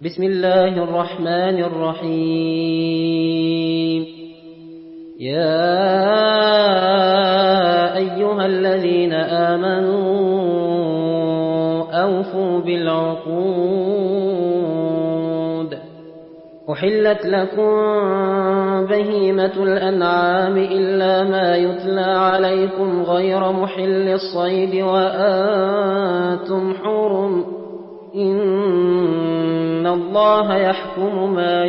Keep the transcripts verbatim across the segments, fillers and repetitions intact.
بسم الله الرحمن الرحيم. يا أيها الذين آمنوا أوفوا بالعقود. أحلت لكم بهيمة الأنعام إلا ما يتلى عليكم غير محل الصيد وأنتم حرم، إن الله يحكم ما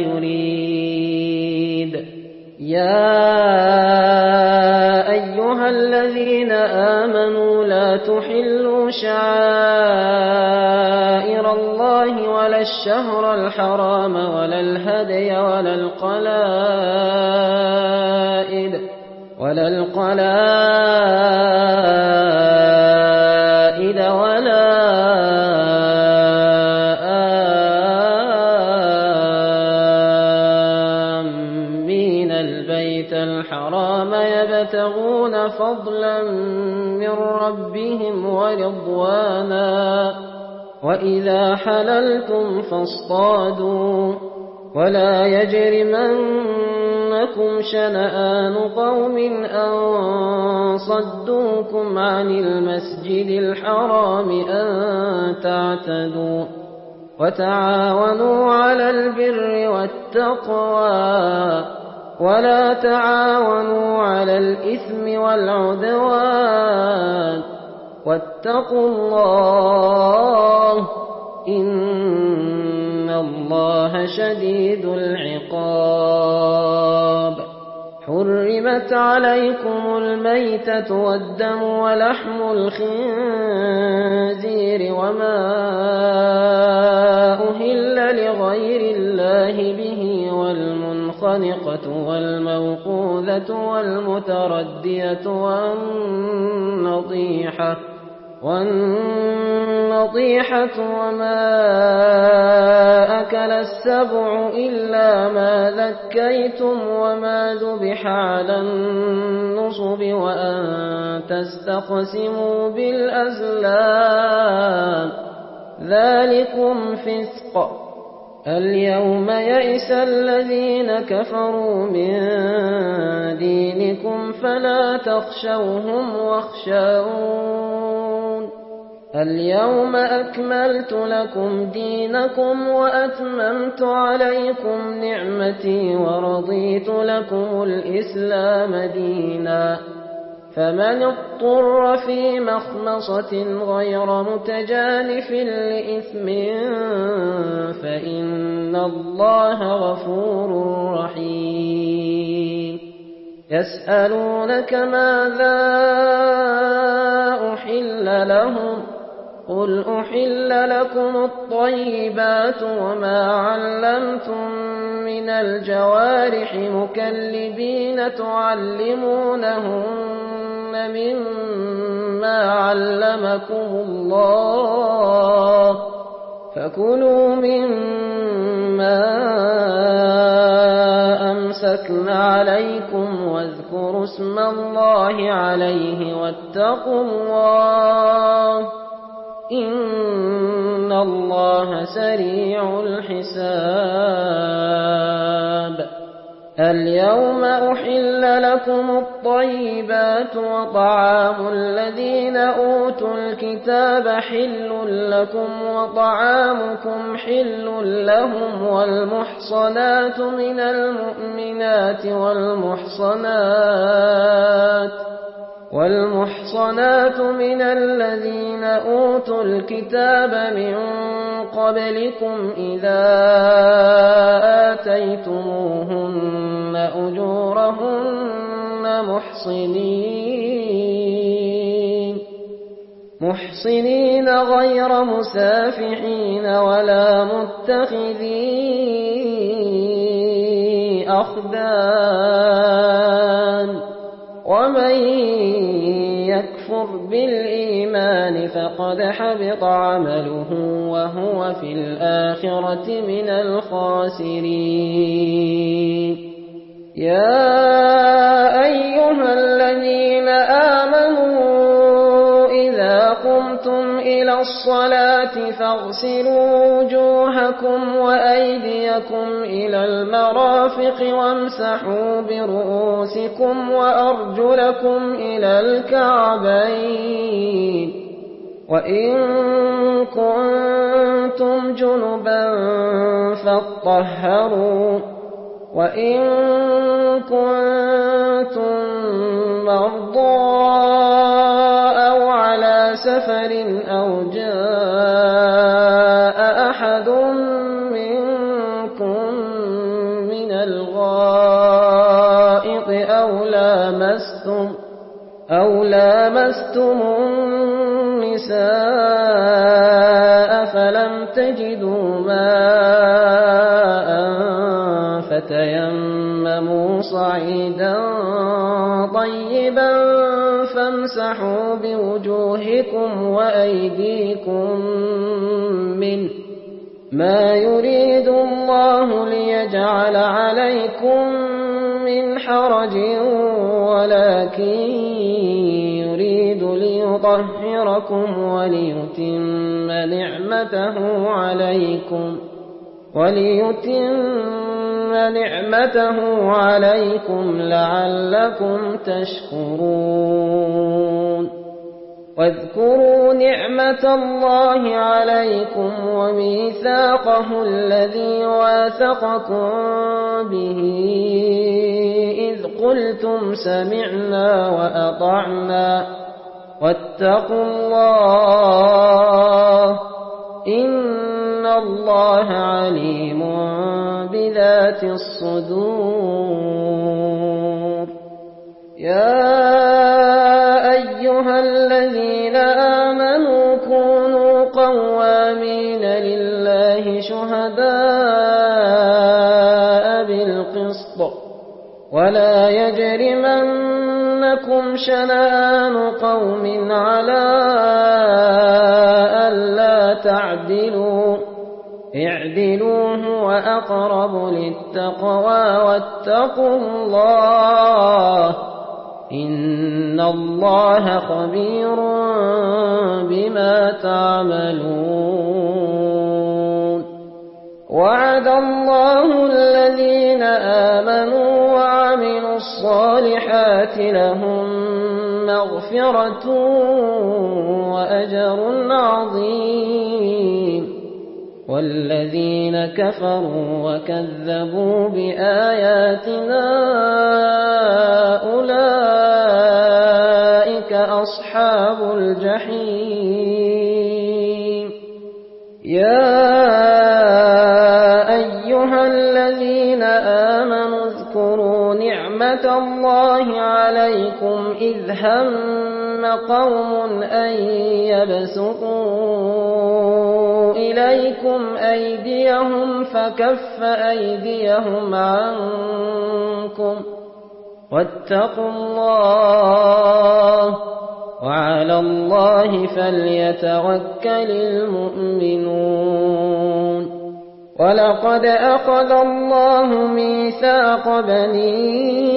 يريد. يا أيها الذين آمنوا لا تحلوا شعائر الله ولا الشهر الحرام ولا الهدي ولا القلائد ولا القلائد ولا آمين البيت الحرام يبتغون فضلا من ربهم ورضوانا، وإذا حللتم فاصطادوا، ولا يجرمنكم شنآن قوم أن صدوكم عن المسجد الحرام أن تعتدوا، وتعاونوا على البر والتقوى ولا تعاونوا على الإثم والعدوان، واتقوا الله إن الله شديد العقاب. حرمت عليكم الميتة والدم ولحم الخنزير وما أهل لغير الله به والمنخنقة والموقوذة والمتردية والنطيحة والنطيحة وما أكل السبع إلا ما ذكيتم وما ذبح على النصب وأن تستقسموا بالأزلام، ذلكم فسق. اليوم يئس الذين كفروا من دينكم فلا تخشوهم واخشون. اليوم أكملت لكم دينكم وأتممت عليكم نعمتي ورضيت لكم الإسلام دينا، فمن اضطر في مخمصة غير متجانف لإثم فإن الله غفور رحيم. يسألونك ماذا أحل لهم، قل أحل لكم الطيبات وما علمتم من الجوارح مكلبين تعلمونهن مما علمكم الله، فكلوا مما أمسكن عليكم واذكروا اسم الله عليه واتقوا الله إن الله سريع الحساب. اليوم أحل لكم الطيبات وطعام الذين أوتوا الكتاب حل لكم وطعامكم حل لهم، والمحصنات من المؤمنات والمحصنات والمحصنات من الذين أوتوا الكتاب من قبلكم إذا آتيتموهن أجورهن محصنين محصنين غير مسافحين ولا متخذي أخدان، ومن يكفر بالإيمان فقد حبط عمله وهو في الآخرة من الخاسرين. يا أيها الذين آمنوا إذا قمتم إلى الصلاة فاغسلوا وجوهكم وأيديكم إلى المرافق وامسحوا برؤوسكم وأرجلكم إلى الكعبين وإن كنتم جنبا فاطهروا وإن كنتم مرضى أو على سفر أو جاء أحد منكم من الغائط أو لامستم أو لامستم النساء فلم تجدوا ماء فتيمموا صعيدا طيبا فامسحوا بوجوهكم وأيديكم منه ما يريد الله ليجعل عليكم من حرج ولكن يريد ليطهركم وليتم نعمته عليكم وليتم نعمته عليكم لعلكم تشكرون واذكروا نعمة الله عليكم وميثاقه الذي واثقكم به إذ قلتم سمعنا وأطعنا واتقوا الله إن الله عليم بذات الصدور يا أيها الذين آمنوا كونوا قوامين لله شهداء بالقسط ولا يجرمنكم شنآن قوم على ألا تعدلوا اعدلوا هو أقرب للتقوى واتقوا الله إن الله خبير بما تعملون وعد الله الذين آمنوا وعملوا الصالحات لهم مغفرة وأجر عظيم والذين كفروا وكذبوا بآياتنا أولئك أصحاب الجحيم يا أيها الذين آمنوا اذكروا نعمة الله عليكم إذ هم قوم أن يبسطوا إليكم أيديهم فكف أيديهم عنكم واتقوا الله وعلى الله فليتوكل المؤمنون ولقد أخذ الله ميثاق بني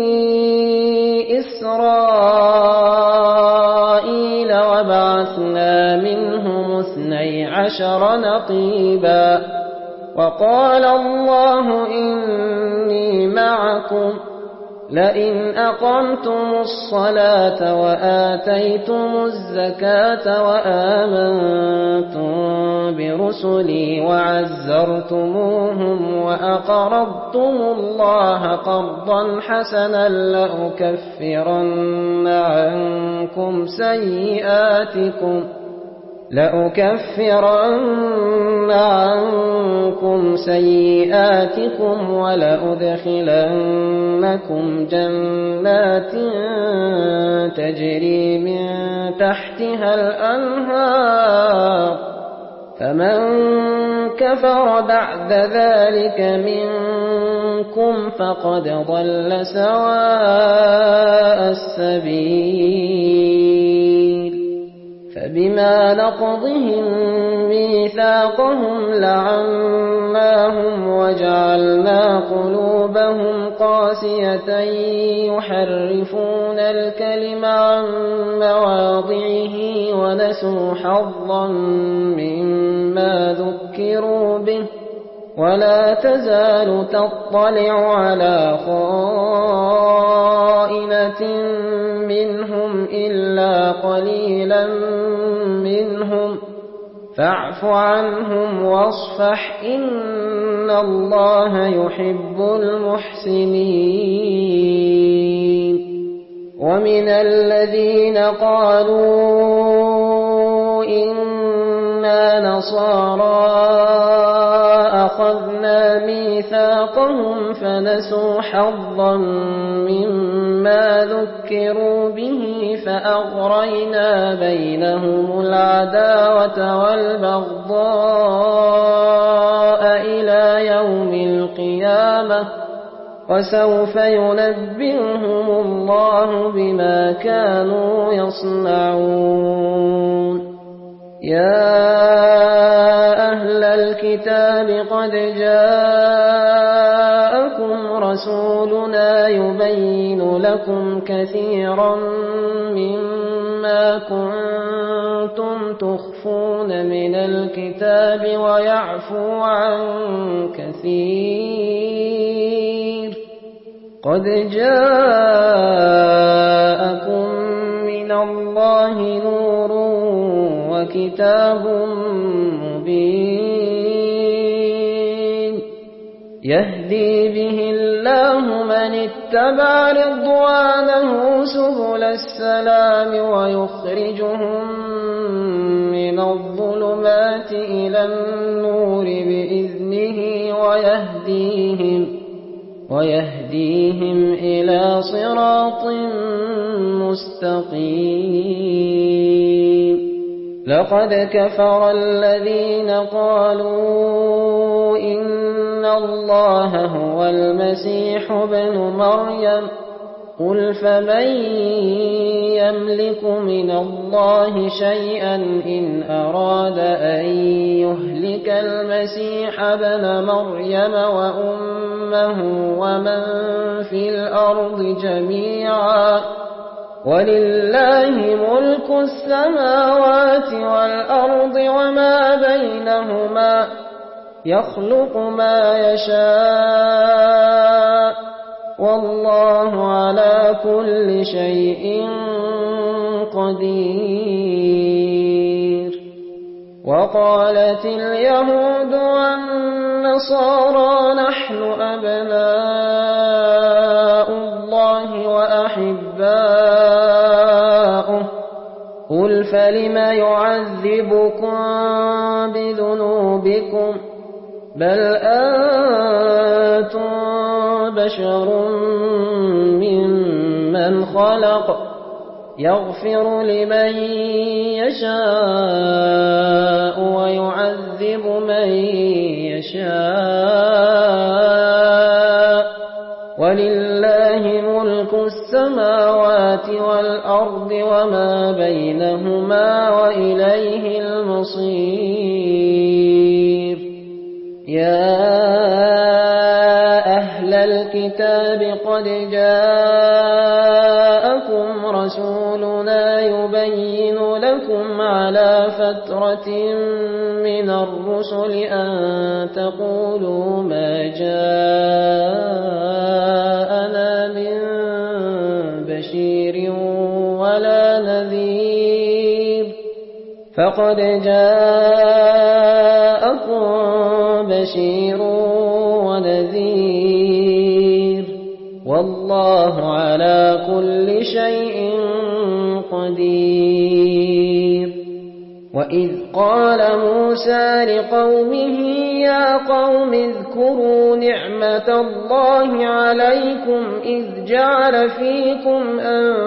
إسرائيل وبعثنا منهم اثني عشر نقيبا وقال الله إني معكم لئن أقمتم الصلاة وآتيتم الزكاة وآمنتم برسلي وعزرتموهم وأقرضتم الله قرضا حسنا لأكفرن عنكم سيئاتكم لأكفرن عنكم سيئاتكم ولأدخلنكم جنات تجري من تحتها الأنهار فمن كفر بعد ذلك منكم فقد ضل سواء السبيل فبما نقضهم ميثاقهم لعناهم وجعلنا قلوبهم قاسية يحرفون الكلم عن مواضعه ونسوا حظا مما ذكروا به ولا تزال تطلع على خائنة منهم إلا قليلا منهم فاعف عنهم واصفح إن الله يحب المحسنين ومن الذين قالوا إنا نصارى أخذنا ميثاقهم فنسوا حظا مما ذكروا به فأغرينا بينهم العداوة والبغضاء إلى يوم القيامة وسوف ينبئهم الله بما كانوا يصنعون يا أهل الكتاب قد جاءكم رسولنا يبين لكم كثيرا مما كنتم تخفون من الكتاب ويعفو عن كثير قد جاءكم من الله نور وكتاب مبين يهدي به الله من اتبع رضوانه سبل السلام ويخرجهم من الظلمات إلى النور بإذنه ويهديهم ويهديهم إلى صراط مستقيم لقد كفر الذين قالوا إن الله هو المسيح ابن مريم قل فمن يملك من الله شيئا إن أراد أن يهلك المسيح ابن مريم وأمه ومن في الأرض جميعا ولله ملك السماوات والأرض وما بينهما يخلق ما يشاء والله على كل شيء قدير وقالت اليهود والنصارى نحن أبناء الله وأحباؤه قل فلم يعذبكم بذنوبكم بل أنتم بشر ممن خلق يغفر لمن يشاء ويعذب من يشاء ولله ملك السماوات والأرض وما بينهما وإليه المصير يا أهل الكتاب قد جاءكم رسولنا يبين لكم على فترة من الرسل أن تقولوا ما جاءنا من بشير ولا نذير فقد جاءكم بشير ونذير والله على كل شيء قدير وإذ قال موسى لقومه يا قوم اذكروا نعمة الله عليكم إذ جعل فيكم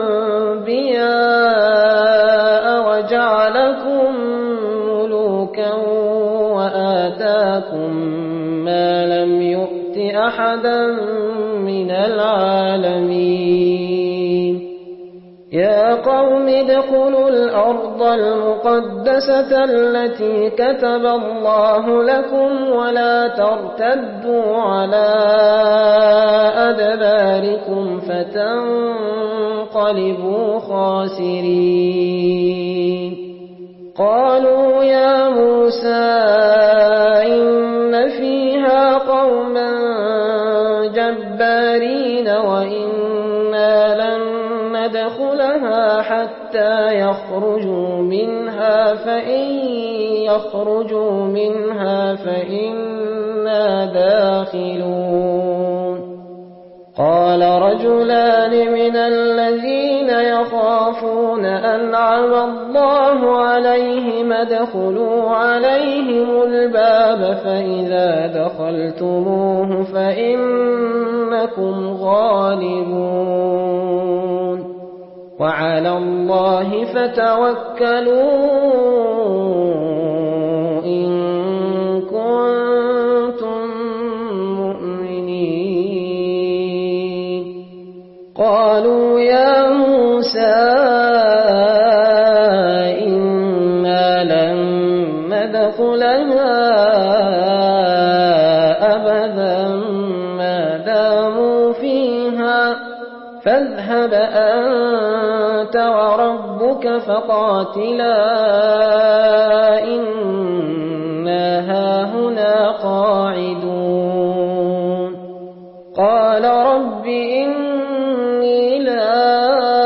أنبياء وجعلكم ملوكا وآتاكم ما لم يؤت أحدا من العالمين يا قوم ادخلوا الأرض المقدسة التي كتب الله لكم ولا ترتدوا على أدباركم فتنقلبوا خاسرين قالوا يا موسى إن فيها قوما جبارين وإنا لن ندخلها حتى يخرجوا منها فإن يخرجوا منها فإنا داخلون قال رجلان من الذين يخافون أنعم الله عليهم ادخلوا عليهم الباب فإذا دخلتموه فإنكم غالبون وعلى الله فتوكلوا إن كنتم مؤمنين قالوا يا موسى إنا لن ندخلها أبدا ما داموا فيها فاذهب أنت وربك فقاتلا إنا هاهنا قاعدون قال رب إني لا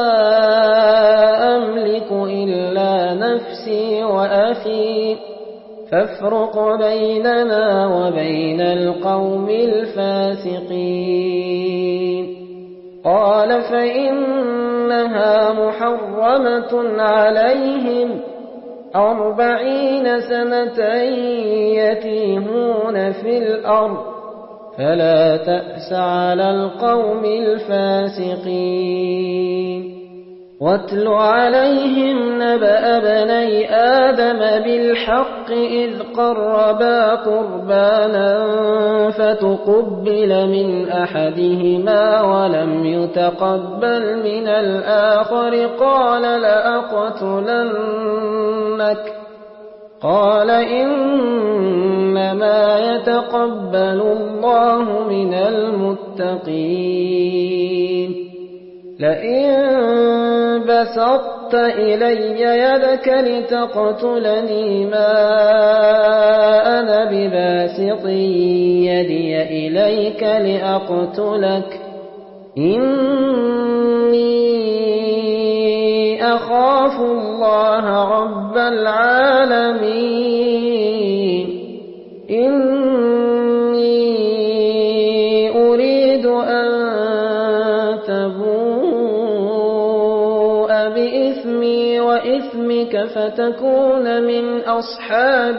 أملك إلا نفسي وأخي فافرق بيننا وبين القوم الفاسقين قال فإنها محرمة عليهم أربعين سنة يتيهون في الأرض فلا تأس على القوم الفاسقين واتل عليهم نبأ بني آدم بالحق إذ قربا قربانا فتقبل من أحدهما ولم يتقبل من الآخر قال لأقتلنك قال إنما يتقبل الله من المتقين لئن بسطت إلي يدك لتقتلني ما أنا بباسط يدي إليك لأقتلك إني أخاف الله رب العالمين إني أريد أن تبوء بإثمي وإثمك فتكون من أصحاب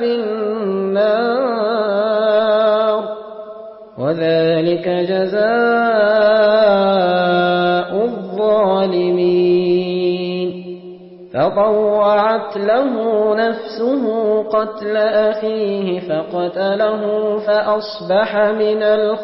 النار وذلك جزاء الظالمين فطوعت له نفسه قتل أخيه فقتله فأصبح من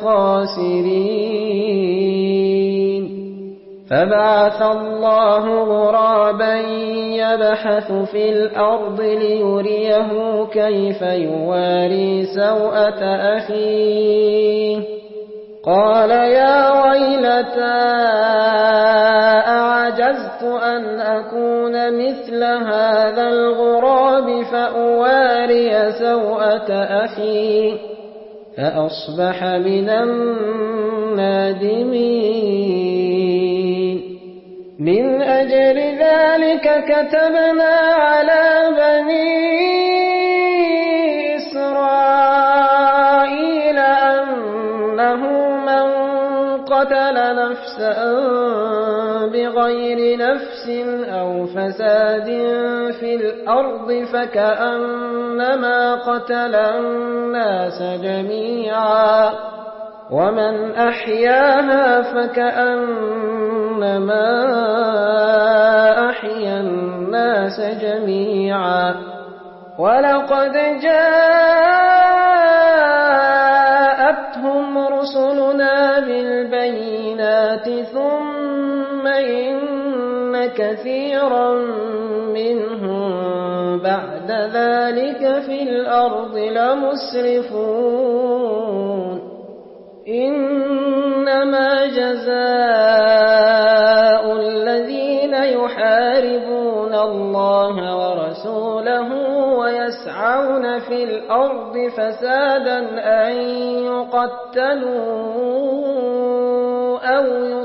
الخاسرين فبعث الله غرابا يبحث في الأرض ليريه كيف يواري سوءة أخيه قال يا ويلتى أعجزت أن أكون مثل هذا الغراب فأواري سوءة أخي فأصبح من النادمين من أجل ذلك كتبنا على بني إسرائيل أنه من قتل نفسا بغير نفس أو فساد في الأرض فكأنما قتل الناس جميعا ومن أحياها فكأنما أحيا الناس جميعا ولقد جاءتهم رسلنا بالبينات ثم إن كثيرا منهم بعد ذلك في الأرض لمسرفون إنما جزاء الذين يحاربون الله ورسوله ويسعون في الأرض فسادا أن يقتلوا أو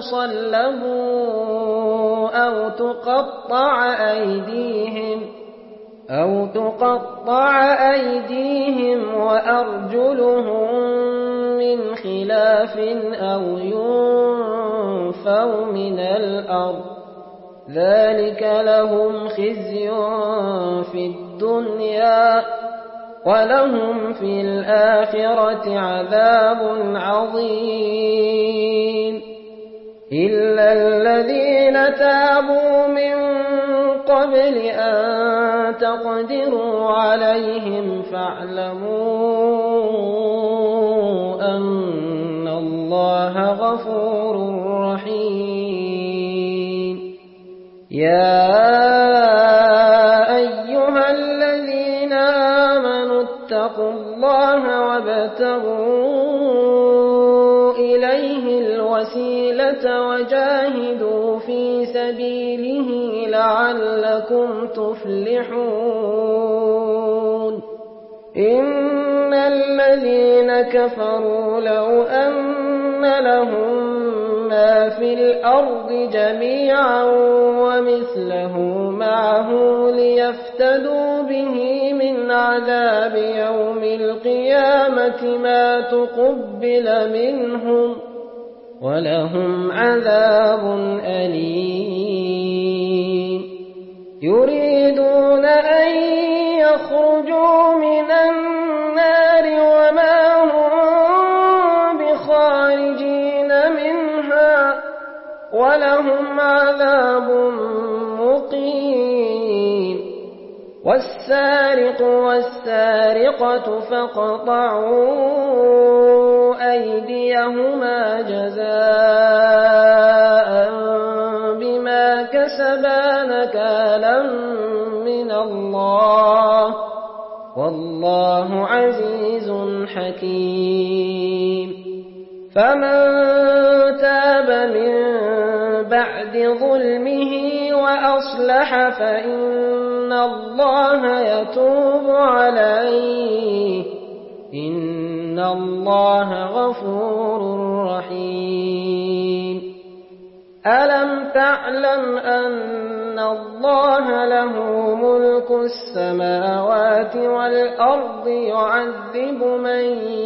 يصلبوا أو تقطع أيديهم أو تقطع أيديهم وأرجلهم من خلاف أو ينفوا من الأرض ذلك لهم خزي في الدنيا ولهم في الآخرة عذاب عظيم إلا الذين تابوا من قبل أن تقدروا عليهم فاعلموا أن الله غفور رحيم يا أيها الذين آمنوا اتقوا الله وابتغوا إليه الوسيلة وجاهدوا في سبيله لعلكم تفلحون إن الذين كفروا لو أن لهم ما في الأرض جميعا ومثله معه ليفتدوا به من عذاب يوم القيامة ما تقبل منهم ولهم عذاب أليم يريدون أن يخرجوا من النار وما هم بخارجين منها ولهم عذاب مقيم والسارق والسارقة فاقطعوا أيديهما جزاء بما كسبا نكالا من الله والله عزيز حكيم فمن تاب من بعد ظلمه وأصلح فإن الله يتوب عليه إن الله غفور رحيم ألم تعلم أن الله له ملك السماوات والأرض يعذب من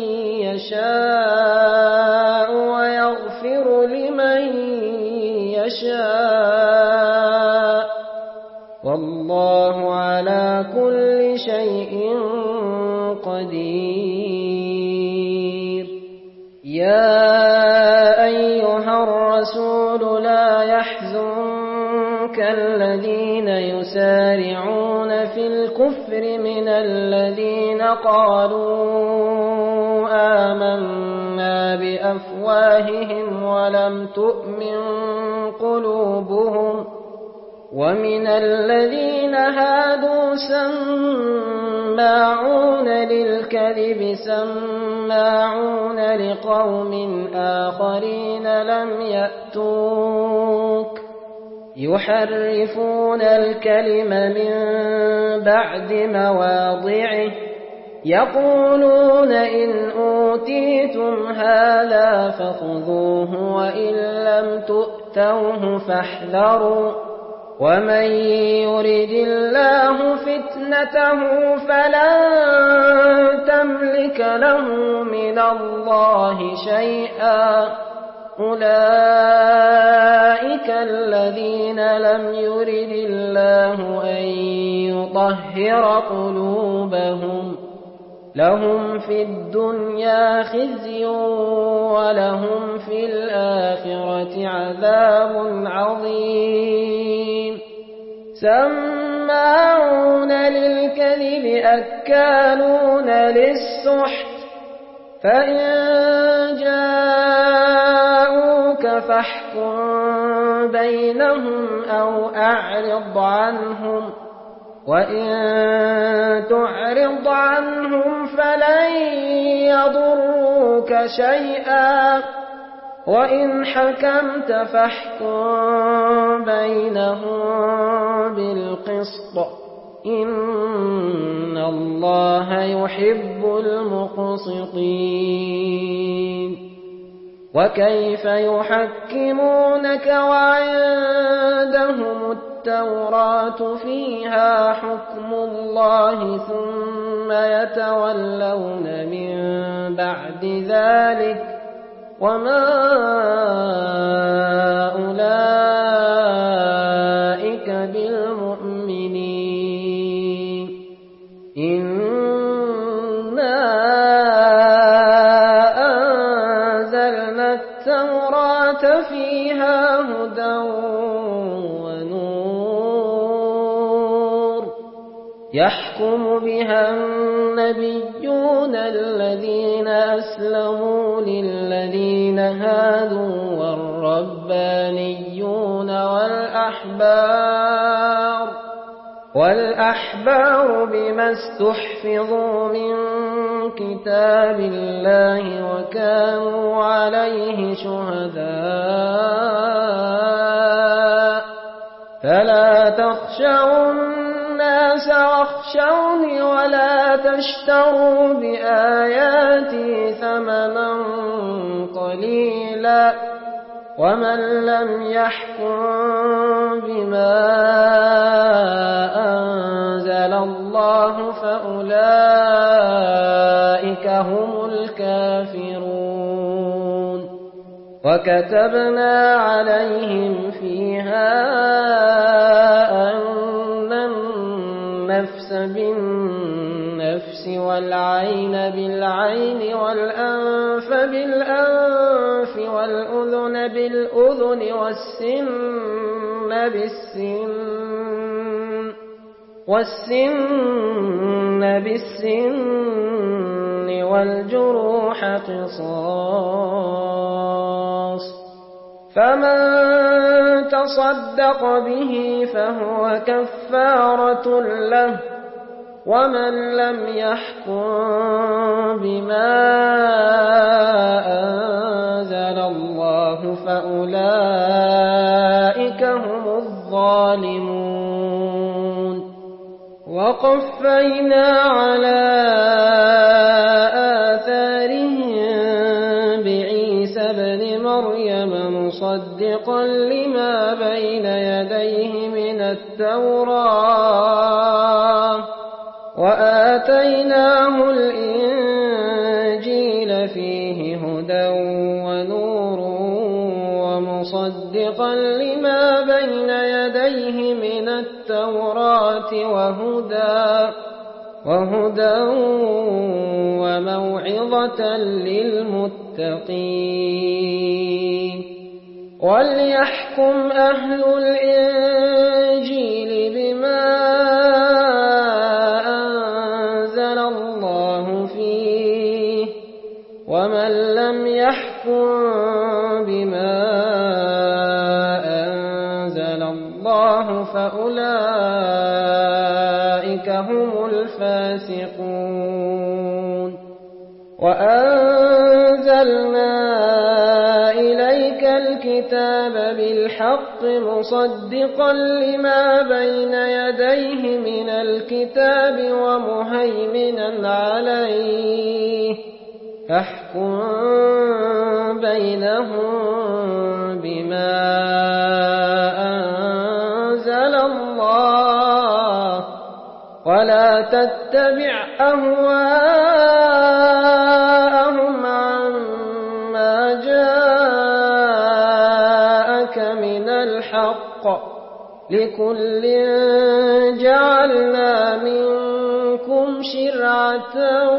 يشاء ويغفر لمن يشاء والله على كل شيء قدير يا أيها الرسول لا يحزنك الذين يسارعون في الكفر من الذين قالوا آمنا بأفواههم ولم تؤمن قلوبهم ومن الذين هادوا سماعون للكذب سماعون لقوم آخرين لم يأتوك يحرفون الكلم من بعد مواضعه يقولون إن أوتيتم هذا فخذوه وإن لم تؤتوه فاحذروا ومن يرد الله فتنته فلن تملك له من الله شيئا أولئك الذين لم يرد الله أن يطهر قلوبهم لهم في الدنيا خزي ولهم في الآخرة عذاب عظيم سماعون للكذب أكالون للسحت فإن جاءوك فاحكم بينهم أو أعرض عنهم وإن تعرض عنهم فلن يضروك شيئا وإن حكمت فاحكم بينهم بالقسط إن الله يحب المقسطين وكيف يحكمونك وعندهم التوراة فيها حكم الله ثم يتولون من بعد ذلك وما أولئك بالمؤمنين إنا أنزلنا التوراة فيها هدى ونور يحكم بها النبيون الذين أسلموا للذين هادوا والربانيون والأحبار والأحبار بما استحفظوا من كتاب الله وكانوا عليه شهداء فلا تخشوا الناس واخشوني ولا تشتروا بآياتي ثمنا قليلا ومن لم يحكم بما أنزل الله فأولئك هم الكافرون وكتبنا عليهم فيها أن النفس بالنفس والعين بالعين والأنف بالأنف والأذن بالأذن والسن بالسن والسن بالسن والجروح قصاص فمن تصدق به فهو كفارة له ومن لم يحكم بما أنزل الله فأولئك هم الظالمون وقفينا على آثارهم بعيسى ابن مريم مصدقا لما بين يديه من التوراة وآتيناه الإنجيل فيه هدى ونور ومصدقا لما بين يديه من التوراة وهدى وهدى وموعظة للمتقين وليحكم أهل الإنجيل بما أنزل الله فيه ومن لم يحكم بما أنزل الله فأولئك هم الفاسقون وأنزلنا إليك الكتاب بالحق مصدقا لما بين يديه من الكتاب ومهيمنا عليه فاحكم بينهم بما أنزل الله ولا تتبع أهواءهم عما جاءك من الحق لكل جعلنا منكم شرعة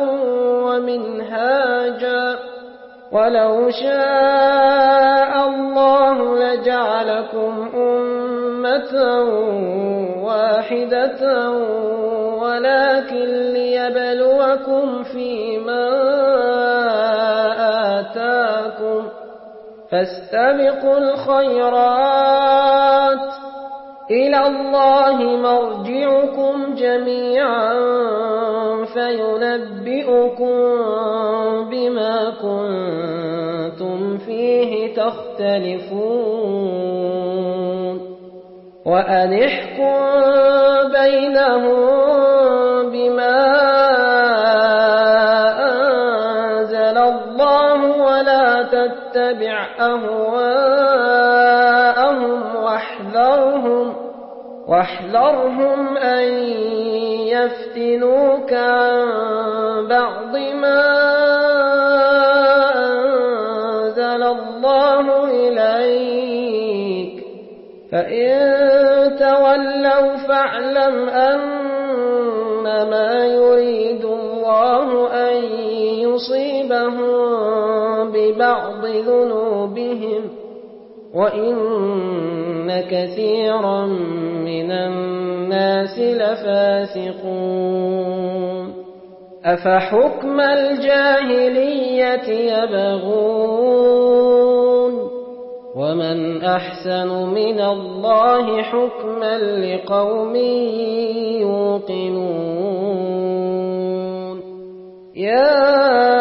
ومنهاجا ولو شاء الله لجعلكم أمة واحدة ولكن ليبلوكم فيما آتاكم فاستبقوا الخيرات إلى الله مرجعكم جميعا فينبئكم بما كنتم فيه تختلفون وأن احكم بينهم بما أنزل الله ولا تتبع أهواءهم واحذرهم واحذرهم أن يفتنوك عن بعض ما أنزل الله إليك فإن تولوا فاعلم أنما يريد الله أن يصيبهم ببعض ذنوبهم وإن كثيرا من الناس لفاسقون أفحكم الجاهلية يبغون ومن أحسن من الله حكما لقوم يوقنون يا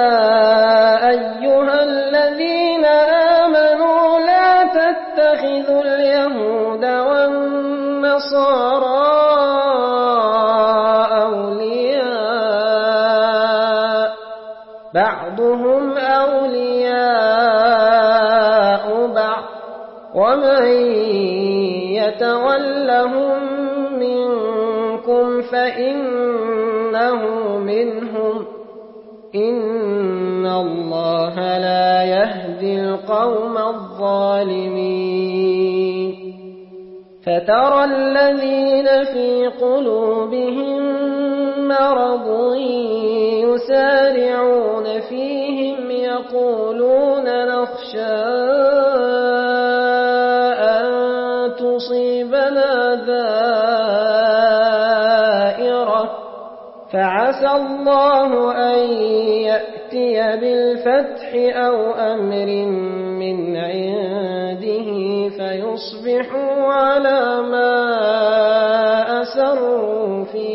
أيها الذين آمنوا لا تتخذوا اليهود والنصارى أولياء بعضهم أولياء بعض ومن يتولهم منكم فإنه منهم إن الله لا يهدي القوم الظالمين فترى الذين في قلوبهم مرض يسارعون فيهم يقولون نخشى أن تصيبنا دائرة فعسى الله أن يأتي بالفتح أو أمر من عنده فيصبحوا على ما أسروا في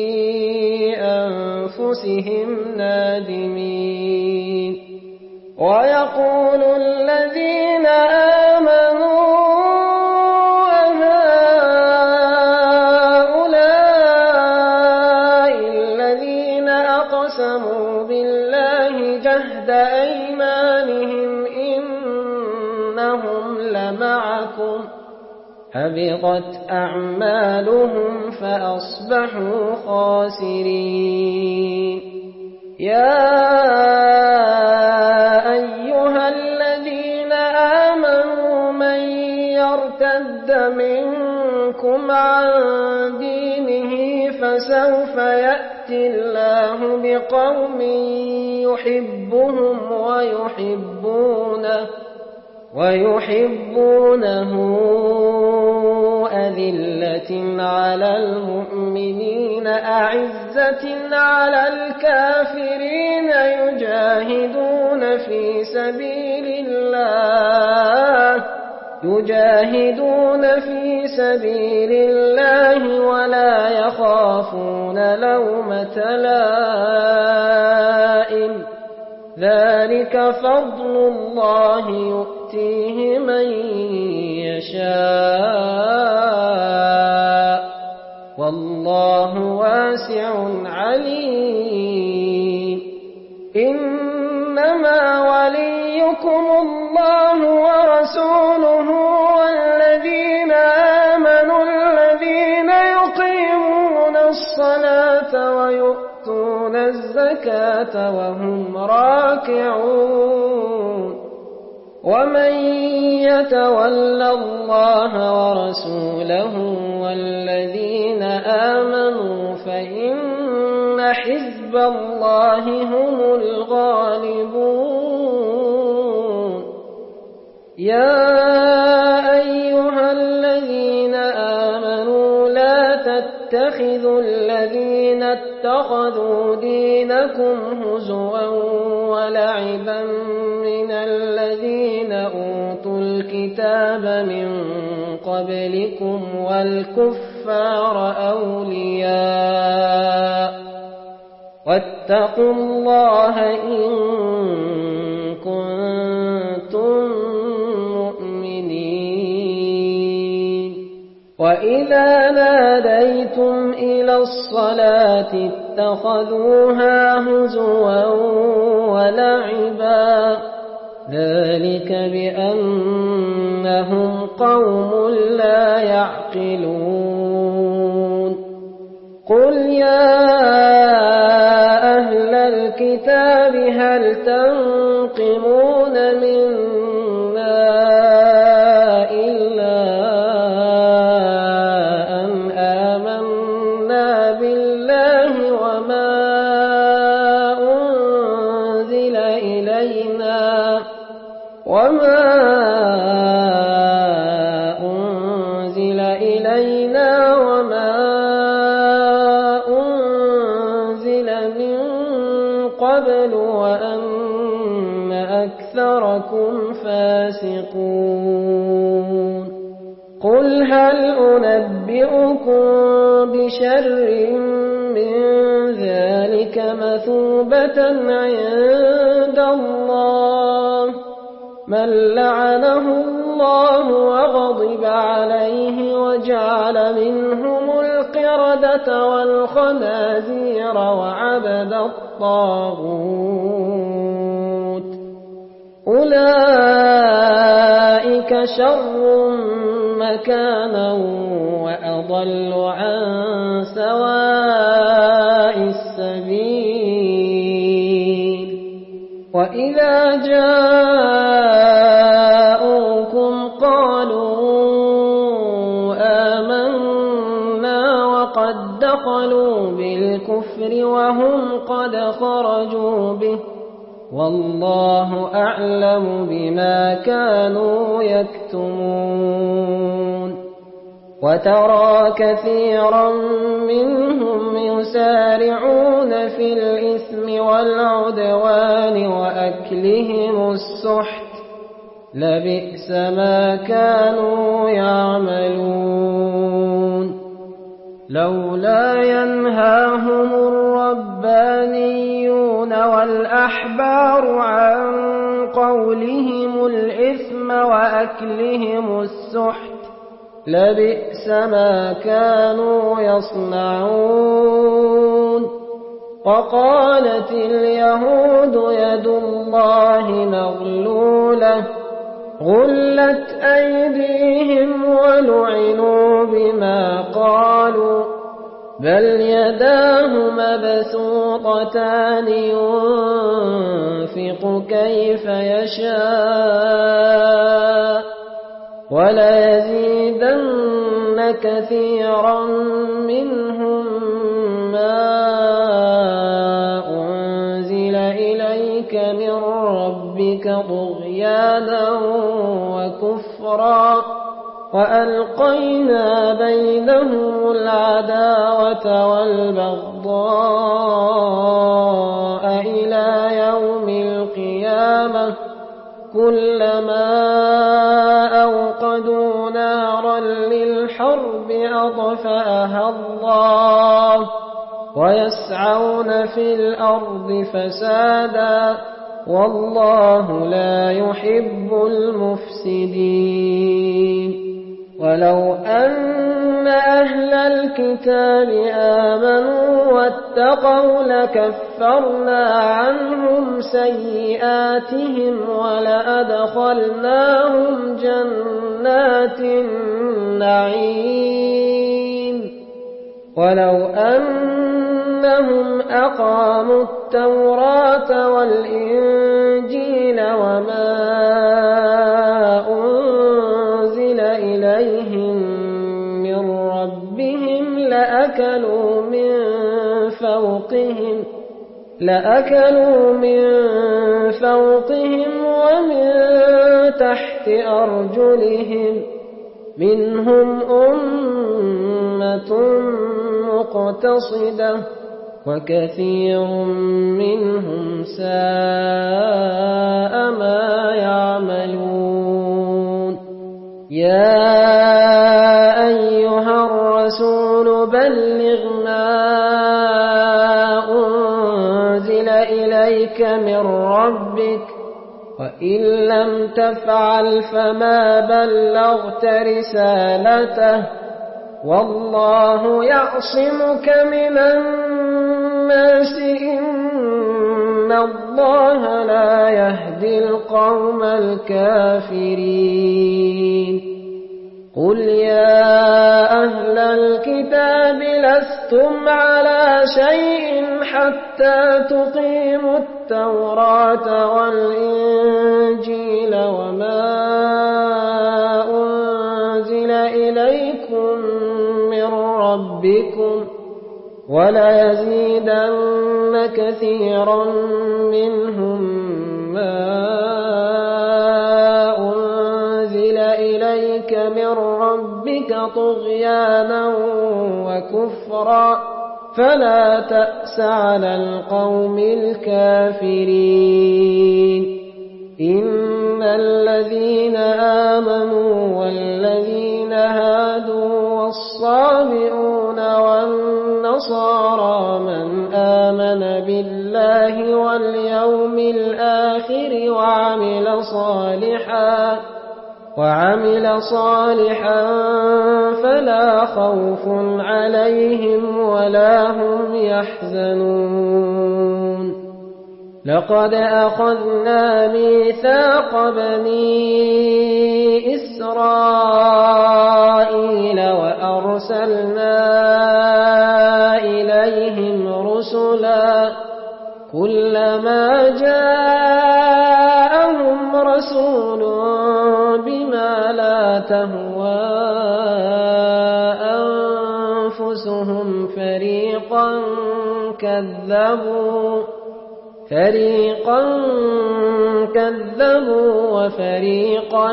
أنفسهم نادمين ويقول الذين آمنوا أقسموا بالله جهد أيمانهم إنهم لمعكم حبطت أعمالهم فأصبحوا خاسرين يا أيها الذين آمنوا من يرتد منكم عن دينه فسوف يأتي الله بقوم يحبهم ويحبونه ويحبونه أذلة على المؤمنين أعزة على الكافرين يجاهدون في سبيل الله يجاهدون في سبيل الله ولا يخافون لومة لائم ذلك فضل الله يؤتيه من يشاء والله واسع عليم إنما وليكم الله ورسوله والذين آمنوا الذين يقيمون الصلاة ويؤتون الزكاة وهم راكعون ومن يتول الله ورسوله والذين آمنوا فإن حزب الله هم الغالبون يا أيها الذين آمنوا لا تتخذوا الذين اتخذوا دينكم هزوا ولعبا من الذين أوتوا الكتاب من قبلكم والكفار أولياء واتقوا الله إن كنتم مؤمنين وإذا ناديتم إلى الصلاة اتخذوها هزوا ولعبا ذلك بأنهم قوم لا يعقلون قل يا أهل الكتاب هل تنقمون منا إلا أن آمنا بالله وما أنزل إلينا وما أنزل إلينا وما أنزل من قبل وأن أكثركم فاسقون قل هل أنبئكم بشر من ذلك مثوبة عند الله من لعنه الله وغضب عليه وجعل منهم القردة والخنازير وعبد الطاغوت أولئك شر مكانا وأضل عن سواء السبيل وإذا جاءوكم قالوا آمنا وقد دخلوا بالكفر وهم قد خرجوا به والله أعلم بما كانوا يكتمون وترى كثيرا منهم يسارعون في الإثم والعدوان وأكلهم السحت لبئس ما كانوا يعملون لولا ينهاهم الربانيون والأحبار عن قولهم الإثم وأكلهم السحت لبئس ما كانوا يصنعون وقالت اليهود يد الله مغلولة غلت أيديهم ولعنوا بما قالوا بل يداه مبسوطتان ينفق كيف يشاء وليزيدن كثيرا منهم ما أنزل إليك من ربك طغيانا وكفرا وألقينا بينهم العداوة والبغضاء إلى يوم القيامة كلما أوقدوا نارا للحرب أطفأها الله ويسعون في الأرض فسادا والله لا يحب المفسدين ولو أن أهل الكتاب آمنوا واتقوا لكفرنا عنهم سيئاتهم ولأدخلناهم جنات النعيم ولو أنهم أقاموا التوراة والإنجيل وما أنزل إليهم من ربهم لأكلوا من فوقهم لأكلوا من فوقهم ومن تحت أرجلهم منهم أمة مقتصدة وكثير منهم ساء ما يعملون يا أيها الرسول بلغ ما أنزل إليك من ربك وإن لم تفعل فما بلغت رسالته والله يعصمك من الناس إن الله لا يهدي القوم الكافرين قل يا أهل الكتاب لستم على شيء حتى تقيموا التوراة والإنجيل وما أنزل إليكم من ربكم وليزيدن كثيرا منهم ما أنزل إليك من ربك طغيانا وكفرا فلا تأس على القوم الكافرين إن الذين آمنوا والذين هادوا والصابئون والنصارى من آمن بالله واليوم الآخر وعمل صالحا وعمل صالحا فلا خوف عليهم ولا هم يحزنون لقد أخذنا ميثاق بني إسرائيل وأرسلنا إليهم رسلا كلما جاءهم رسول بما لا تهوى أنفسهم فريقا كذبوا فريقا كذبوا وفريقا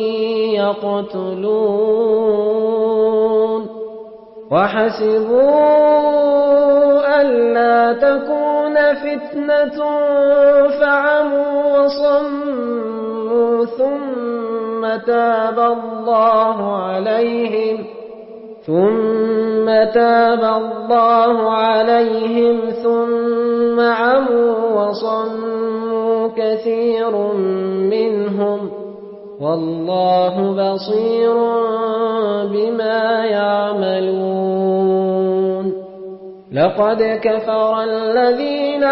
يقتلون وحسبوا ألا تكون فتنة فعموا وصموا ثم تاب الله عليهم ثم تاب الله عليهم ثم عموا وصموا كثير منهم والله بصير بما يعملون لقد كفر الذين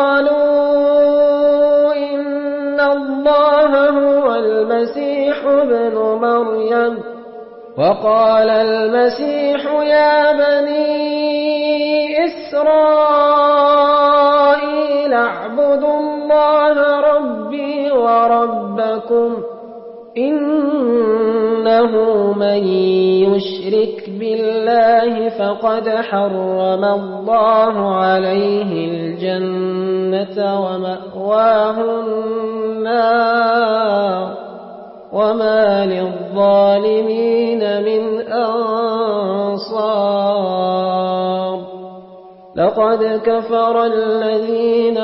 قالوا إن الله هو المسيح ابن مريم وقال المسيح يا بني إسرائيل اعبدوا الله ربي وربكم إنه من يشرك بالله فقد حرم الله عليه الجنة ومأواه النار وما للظالمين من أنصار لقد كفر الذين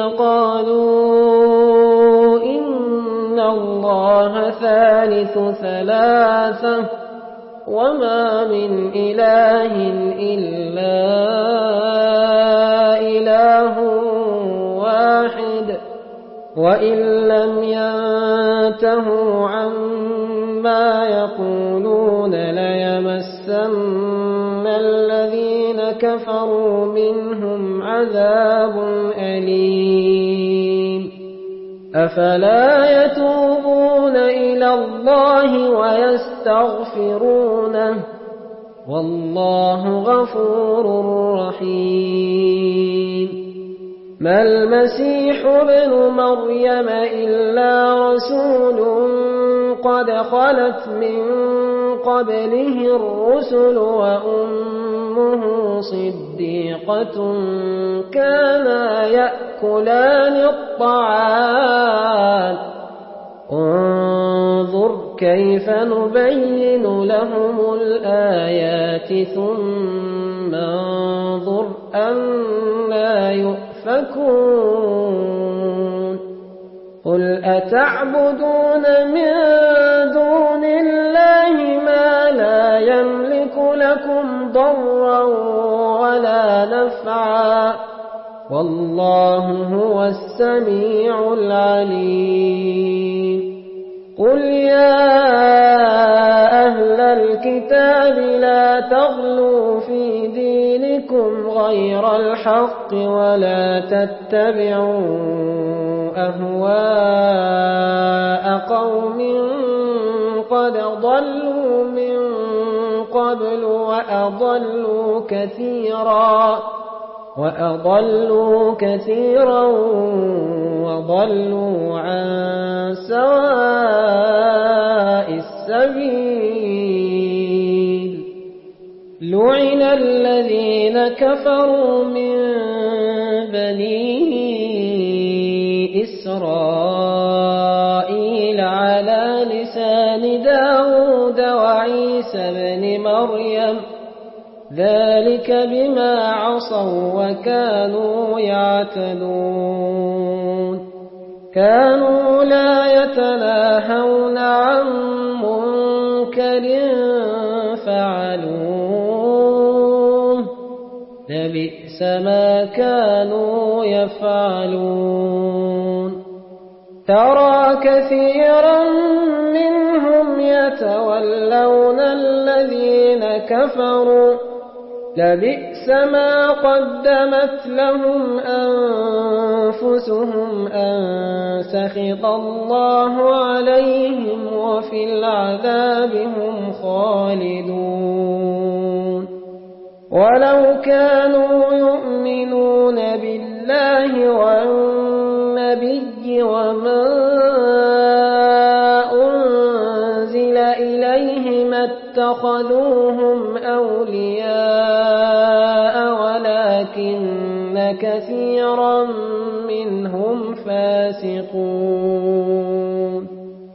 قالوا إن الله ثالث ثلاثة وما من إله إلا إله واحد وإن لم ينتهوا عما يقولون ليمسن الذين كفروا منهم عذاب أليم أفلا يتوبون إلى الله ويستغفرونه والله غفور رحيم ما المسيح ابن مريم إلا رسول قد خلت من قبله الرسل وأمه صديقة كانا يأكلان الطعام انظر كيف نبين لهم الآيات ثم انظر أنا يؤفكون قل أتعبدون من دون الله والله هو السميع العليم قل يا أهل الكتاب لا تغلوا في دينكم غير الحق ولا تتبعوا أهواء قوم قد ضلوا من قبل وأضلوا كثيرا وأضلوا كثيرا وضلوا عن سواء السبيل لعن الذين كفروا من بني إسرائيل على لسان داود وعيسى بن مريم ذلك بما عصوا وكانوا يعتدون كانوا لا يتناهون عن منكر فعلوه لبئس ما كانوا يفعلون ترى كثيرا منهم يتولون الذين كفروا لبئس ما قدمت لهم أنفسهم أن سخط الله عليهم وفي العذاب هم خالدون ولو كانوا يؤمنون بالله والنبي وما أنزل إليه ما اتخذوهم أولياء ولكن كثيرا منهم فاسقون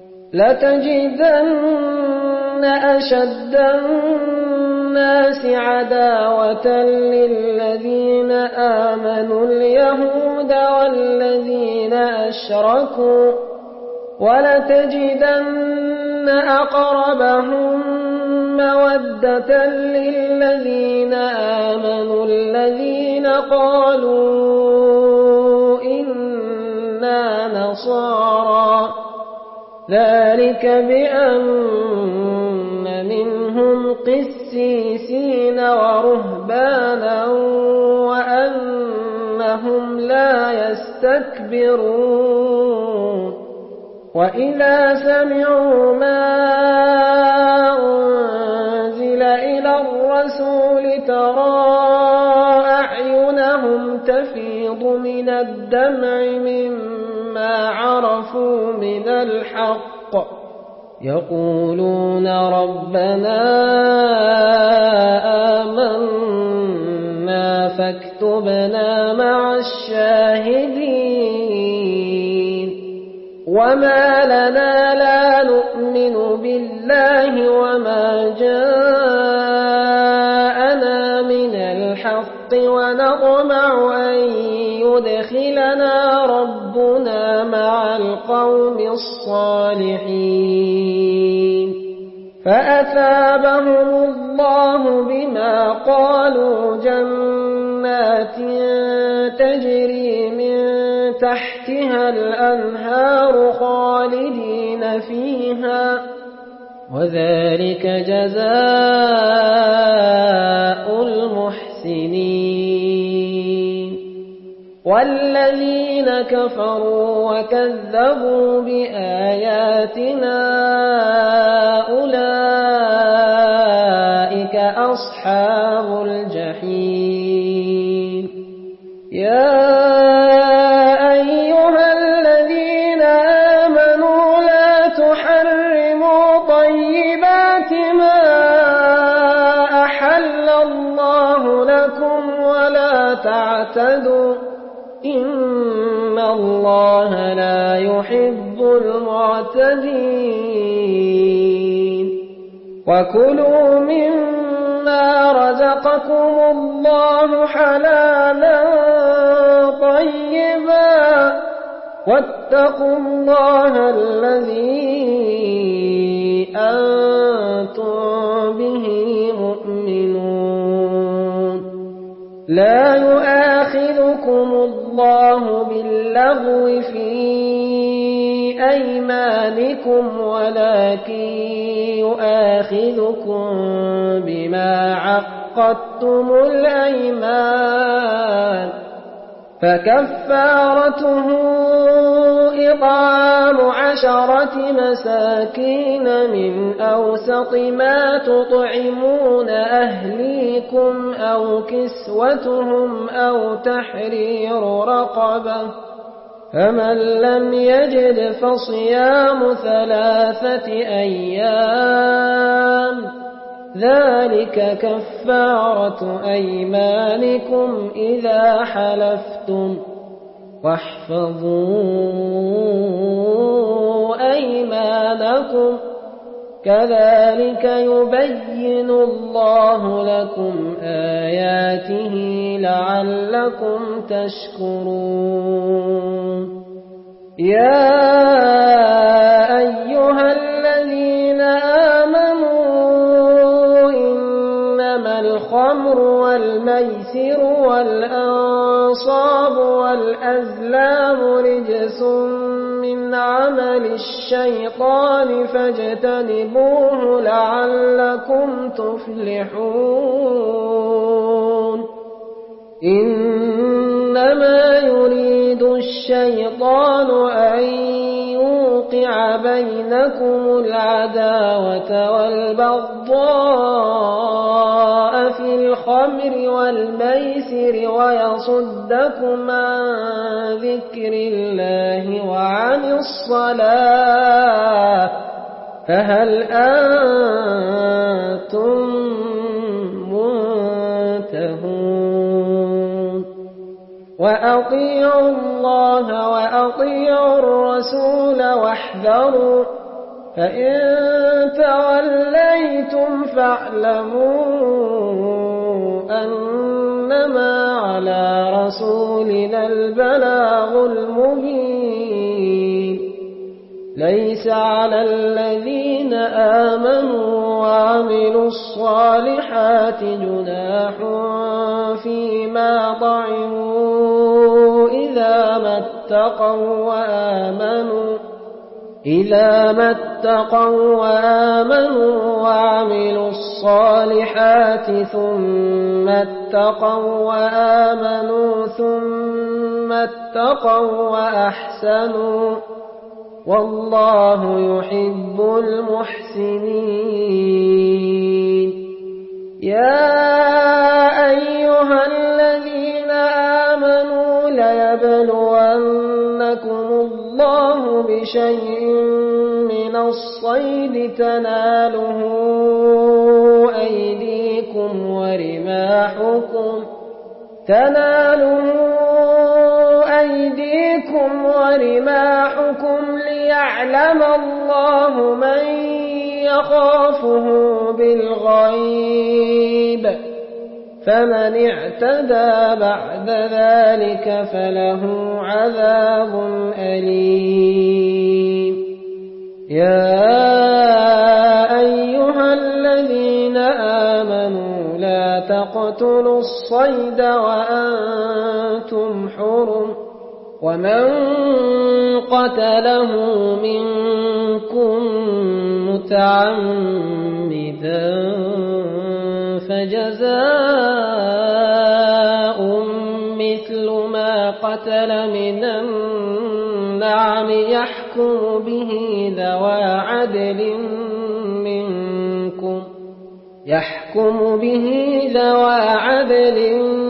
لتجدن أشد الناس عداوة للذين آمنوا اليهود والذين أشركوا ولتجدن أقربهم مودة للذين آمنوا الذين قالوا إنا نصارى ذلك بأن منهم قسيسين ورهبانا وأنهم لا يستكبرون وإذا سمعوا ما أنزل إلى الرسول ترى أعينهم تفيض من الدمع مما عرفوا من الحق يقولون ربنا آمنا فاكتبنا مع الشاهدين وما لنا لا نؤمن بالله وما جاءنا من الحق ونطمع أن يدخلنا ربنا مع القوم الصالحين فأثابهم الله بما قالوا جنات تجري من تحتها الأنهار خالدين فيها وذلك جزاء المحسنين والذين كفروا وكذبوا بآياتنا أولئك أصحاب الجحيم يا أيها الذين آمنوا لا تحرموا طيبات ما أحل الله لكم ولا تعتدوا إن الله لا يحب المعتدين وكلوا مما رزقكم الله حلالا طيبا واتقوا الله الذي أنتم به مؤمنون لا يؤاخذكم الله اللغو في أيمانكم ولكن يؤاخذكم بما عقدتم الأيمان فكفارته إطعام عشرة مساكين من أوسط ما تطعمون أهليكم أو كسوتهم أو تحرير رقبة فمن لم يجد فصيام ثلاثة أيام ذلك كفارة أيمانكم إذا حلفتم واحفظوا أيمانكم كذلك يبين الله لكم آياته لعلكم تشكرون يا أيها الذين آمنوا إنما الخمر والميسر والأنصاب والأزلام رجس من عمل الشيطان فاجتنبوه لعلكم تفلحون إنما يريد الشيطان أن يوقع بينكم العداوة والبغضاء في الخمر والميسر ويصدكم عن ذكر الله وعن الصلاة فهل أنتم منتهون وأطيعوا الله وأطيعوا الرسول واحذروا فإن توليتم فاعلموا أنما على رسولنا البلاغ المبين ليس على الذين آمنوا وعملوا الصالحات جناح فيما طعموا إذا ما اتقوا وآمنوا إذا ما اتقوا وآمنوا وعملوا الصالحات ثم اتقوا وآمنوا ثم اتقوا وأحسنوا والله يحب المحسنين يا أيها الذين آمنوا ليبلونكم الله بشيء من الصيد تناله أيديكم ورماحكم تناله أيديكم ورماحكم ليعلم الله من يخافه بالغيب فمن اعتدى بعد ذلك فله عذاب أليم يا أيها الذين آمنوا لا تقتلوا الصيد وأنتم حرم ومن قتله منكم متعمدا فجزاء مثل ما قتل من النعم يحكم به ذوى عدل منكم يحكم به ذوى عدل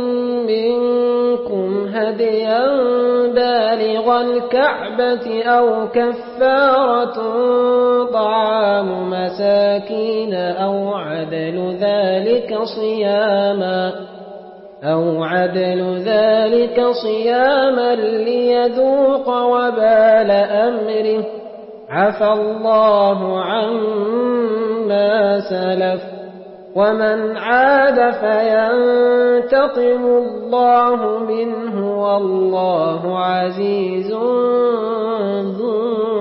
منكم هديا بالغ الكعبة أو كفارة طعام مساكين أو عدل ذلك صياما أو عدل ذلك صياما ليذوق وبال أمره عفى الله عما سلف ومن عاد فينتقم الله منه والله عزيز ذو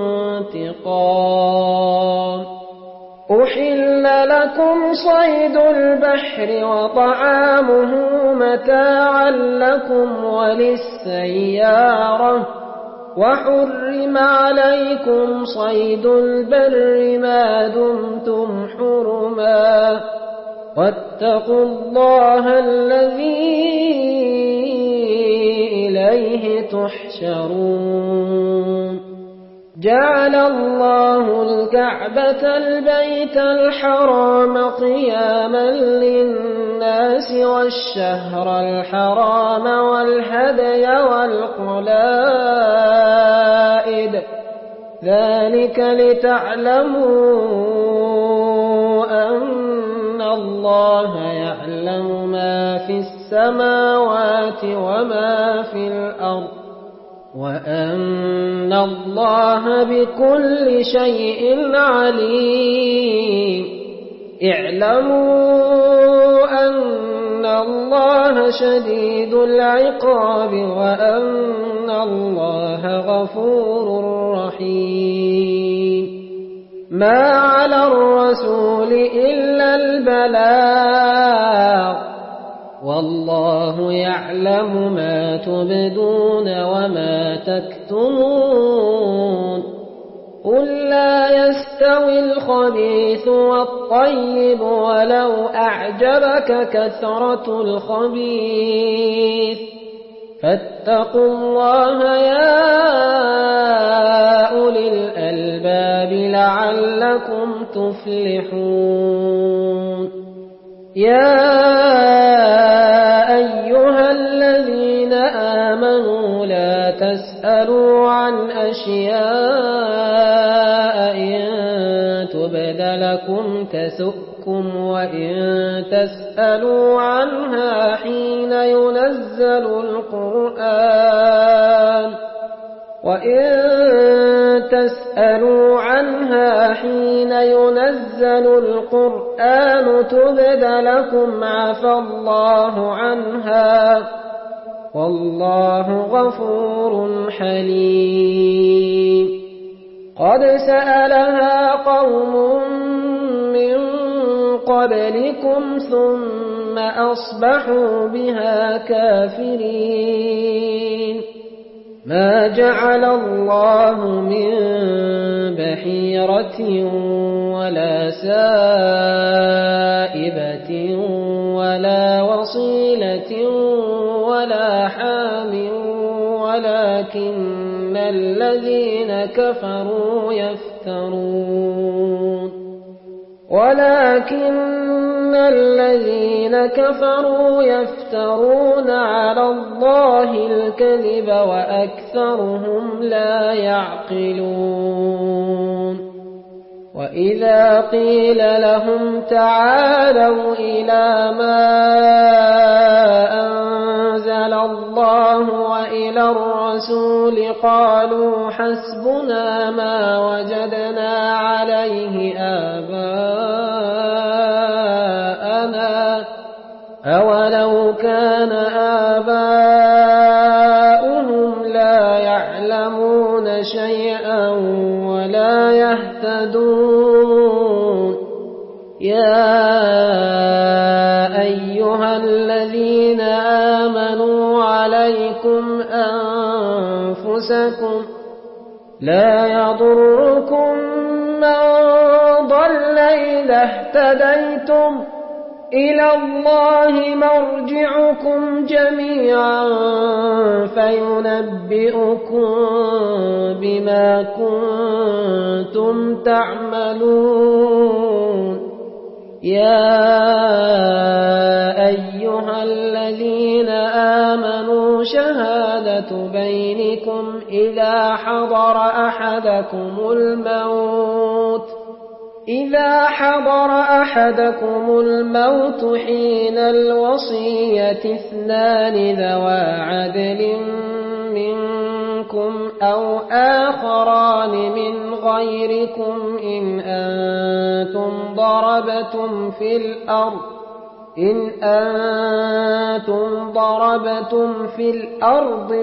انتقام أحل لكم صيد البحر وطعامه متاعا لكم وللسيارة وحرم عليكم صيد البر ما دمتم حرما واتقوا الله الذي إليه تحشرون جعل الله الكعبة البيت الحرام قياما للناس والشهر الحرام والهدي والقلائد ذلك لتعلموا أن الله يعلم ما في السماوات وما في الأرض وأن الله بكل شيء عليم اعلموا أن الله شديد العقاب وأن الله غفور رحيم ما على الرسول إلا البلاغ والله يعلم ما تبدون وما تكتمون قل لا يستوي الخبيث والطيب ولو أعجبك كثرة الخبيث فاتقوا الله يا أولي الألباب لعلكم تفلحون يا أيها الذين آمنوا لا تسألوا عن أشياء إن تبد لكم تسؤكم وإن تسألوا عنها حين ينزل القرآن وإن تسألوا عنها حين ينزل القرآن تبد لكم عفى الله عنها والله غفور حليم قد سألها قوم من قبلكم ثم أصبحوا بها كافرين ما جعل الله من بحيرة ولا سائبة ولا وصيلة ولا حام ولكن الذين كفروا يفترون ولكن الذين كفروا يفترون على الله الكذب وأكثرهم لا يعقلون وإذا قيل لهم تعالوا إلى ما أنزل الله وإلى الرسول قالوا حسبنا ما وجدنا عليه آباءنا أولو كان آباؤهم لا يعلمون شيئا ولا يهتدون يا أيها الذين آمنوا عليكم أنفسكم لا يضركم من ضل إذا اهتديتم إلى الله مرجعكم جميعا فينبئكم بما كنتم تعملون يا أيها الذين آمنوا شهادة بينكم إذا حضر أحدكم الموت إذا حضر أحدكم الموت حين الوصية اثنان ذوى عدل منكم أو آخران من غيركم إن أنتم ضربتم في الأرض إن أنتم ضربتم في الأرض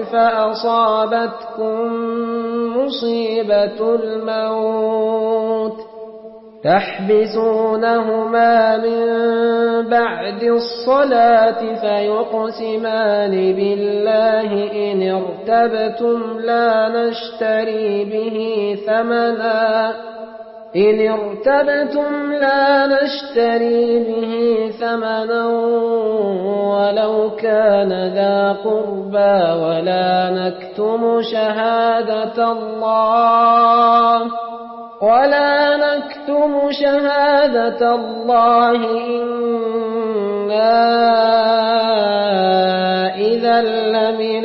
فأصابتكم مصيبة الموت تحبسونهما من بعد الصلاة فيقسمان بالله إن ارتبتم لا نشتري به ثمنا إن ارتبتم لا نشتري به ثمنا ولو كان ذا قربى ولا نكتم شهادة الله ولا نكتم شهادة الله إنا إذا لمن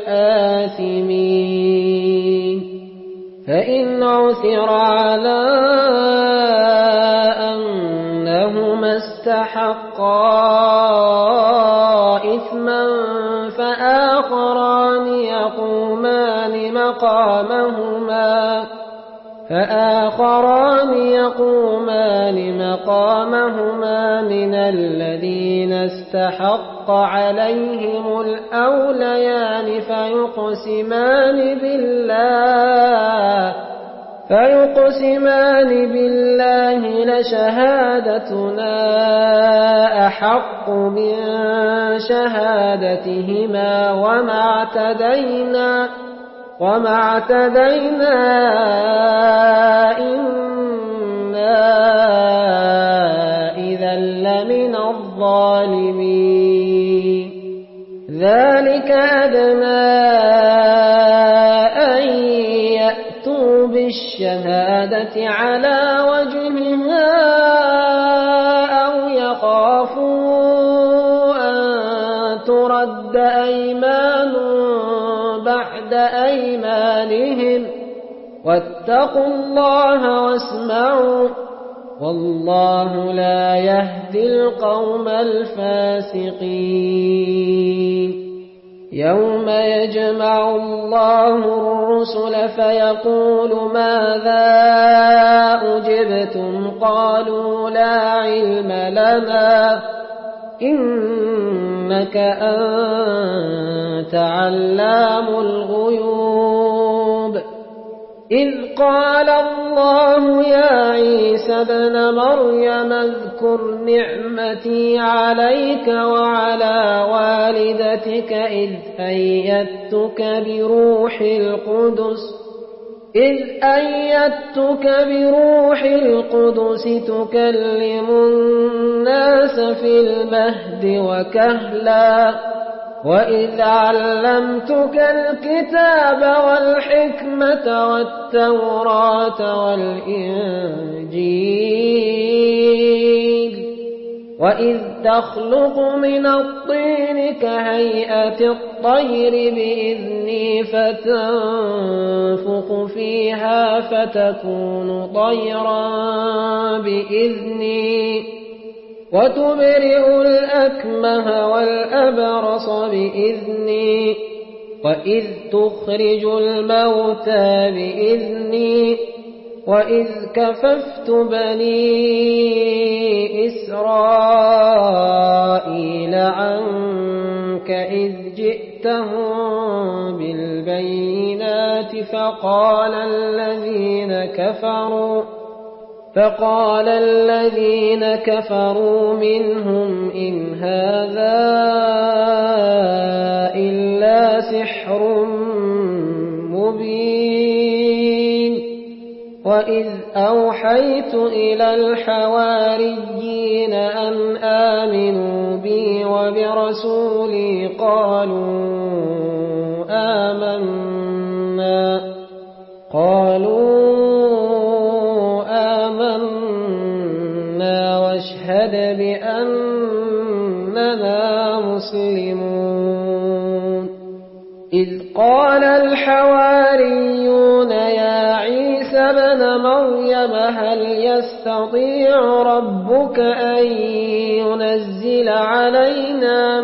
الآثمين فإن عثر على أنهما استحقا إثما فآخران يقومان مقامهما فآخران يقومان مقامهما من الذين استحق عليهم الأوليان فيقسمان بالله فيقسمان بالله لشهادتنا أحق من شهادتهما وما اعتدينا وما اعتدينا إنا إذا لمن الظالمين ذلك أدنى أن يأتوا بالشهادة على وجهها أو يخافوا أن ترد أيمان بعد أيمانهم واتقوا الله واسمعوا والله لا يهدي القوم الفاسقين يوم يجمع الله الرسل فيقول ماذا أجبتم قالوا لا علم لنا إنك أنت علام الغيوب إذ قال الله يا عيسى ابن مريم اذكر نعمتي عليك وعلى والدتك إذ أيدتك بروح القدس إذ أيدتك بروح القدس تكلم الناس في المهد وكهلا وإذ علمتك الكتاب والحكمة والتوراة والإنجيل وإذ تخلق من الطين كهيئة الطير بإذني فتنفخ فيها فتكون طيرا بإذني وتبرئ الأكمه والأبرص بإذني وإذ تخرج الموتى بإذني وإذ كففت بني إسرائيل عنك إذ جئتهم بالبينات فقال الذين كفروا فقال الذين كفروا منهم إن هذا إلا سحر مبين وإذ أوحيت إلى الحواريين أن آمنوا بي وبرسولي قالوا آمنا قالوا آمنا واشهد بأننا مسلمون إذ قال الحواريون يا عيسى ابن مريم هل يستطيع ربك أن ينزل علينا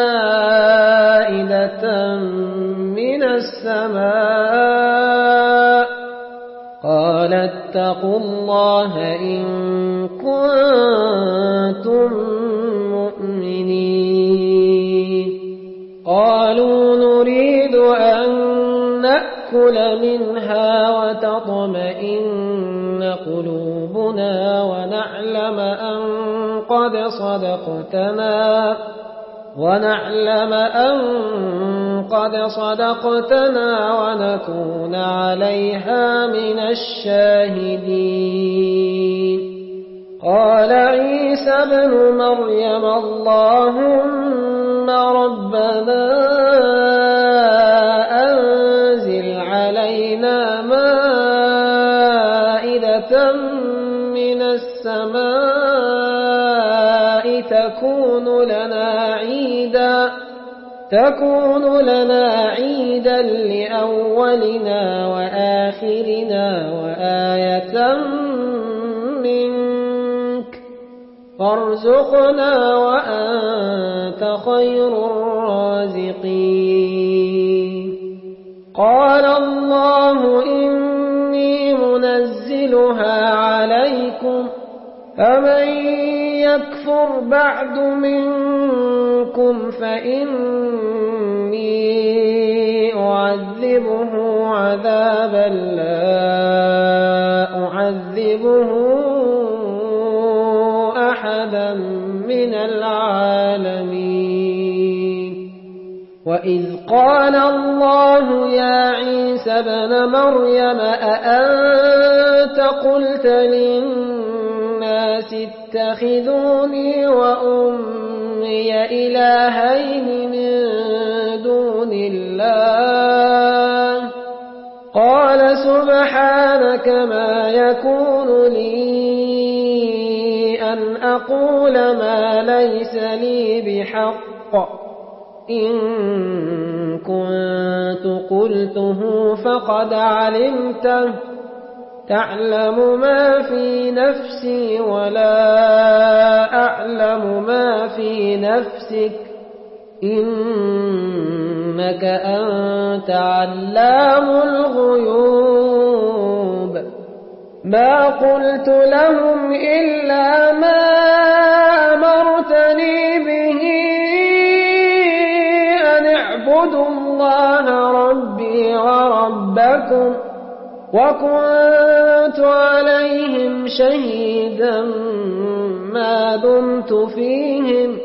مائدة من السماء قال اتقوا الله إن كنتم مؤمنين قالوا نريد أن نأكل منها وتطمئن قلوبنا تكذبنا ونعلم أن قد صدقتنا ونعلم أن قد صدقتنا ونكون عليها من الشاهدين. قال عيسى ابن مريم اللهم ربنا أنزل علينا مائدة من السماء تكون لنا عيدا تكون لنا عيدا لأولنا وآخرنا وآية منك وارزقنا وأنت خير الرازقين. قال الله إني منزلها عليكم فمن يكفر بعد منكم فإني أعذبه عذابا لا أعذبه أحدا من العالمين. وإذ قال الله يا عيسى ابن مريم أأنت قلت للناس اتخذوني وأمي إلهين من دون الله قال سبحانك ما يكون لي أن أقول ما ليس لي بحق إن كنت قلته فقد علمته تعلم ما في نفسي ولا أعلم ما في نفسك إنك أنت علام الغيوب. ما قلت لهم إلا ما أمرتني به أن اعبدوا الله ربي وربكم وكنت عليهم شهيدا ما دمت فيهم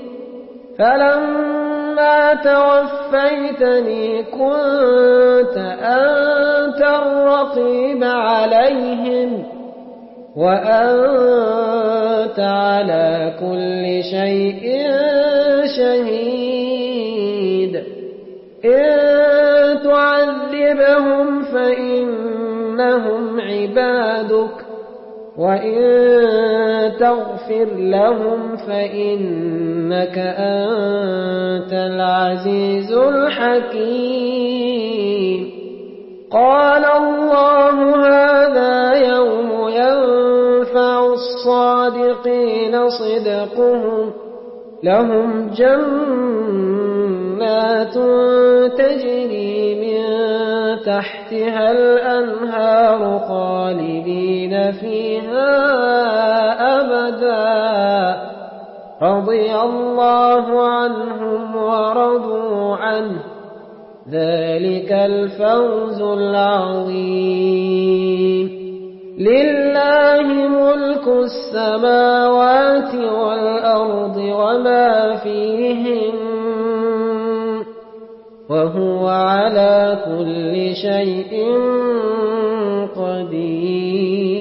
فلما توفيتني كنت أنت الرقيب عليهم وأنت على كل شيء شهيد. إن تعذبهم فإنهم عبادك وإن تغفر لهم فإنك أنت العزيز الحكيم. قال الله هذا يوم ينفع الصادقين صدقهم لهم جنات تجري من تحتها الأنهار خالدين فيها أبدا رضي الله عنهم ورضوا عنه ذلك الفوز العظيم. لله ملك السماوات والأرض وما فيهن وهو على كل شيء قدير.